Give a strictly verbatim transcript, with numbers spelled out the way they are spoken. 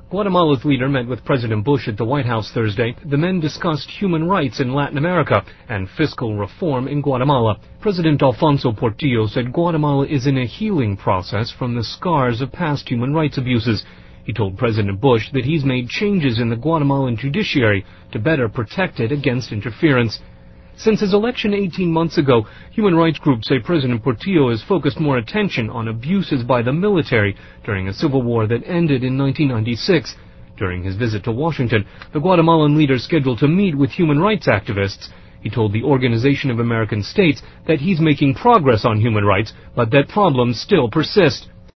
Guatemala's leader met with President Bush at the White House Thursday. The men discussed human rights in Latin America and fiscal reform in Guatemala. President Alfonso Portillo said Guatemala is in a healing process from the scars of past human rights abuses. He told President Bush that he's made changes in the Guatemalan judiciary to better protect it against interference. Since his election eighteen months ago, human rights groups say President Portillo has focused more attention on abuses by the military during a civil war that ended in nineteen ninety-six. During his visit to Washington, the Guatemalan leader is scheduled to meet with human rights activists. He told the Organization of American States that he's making progress on human rights, but that problems still persist.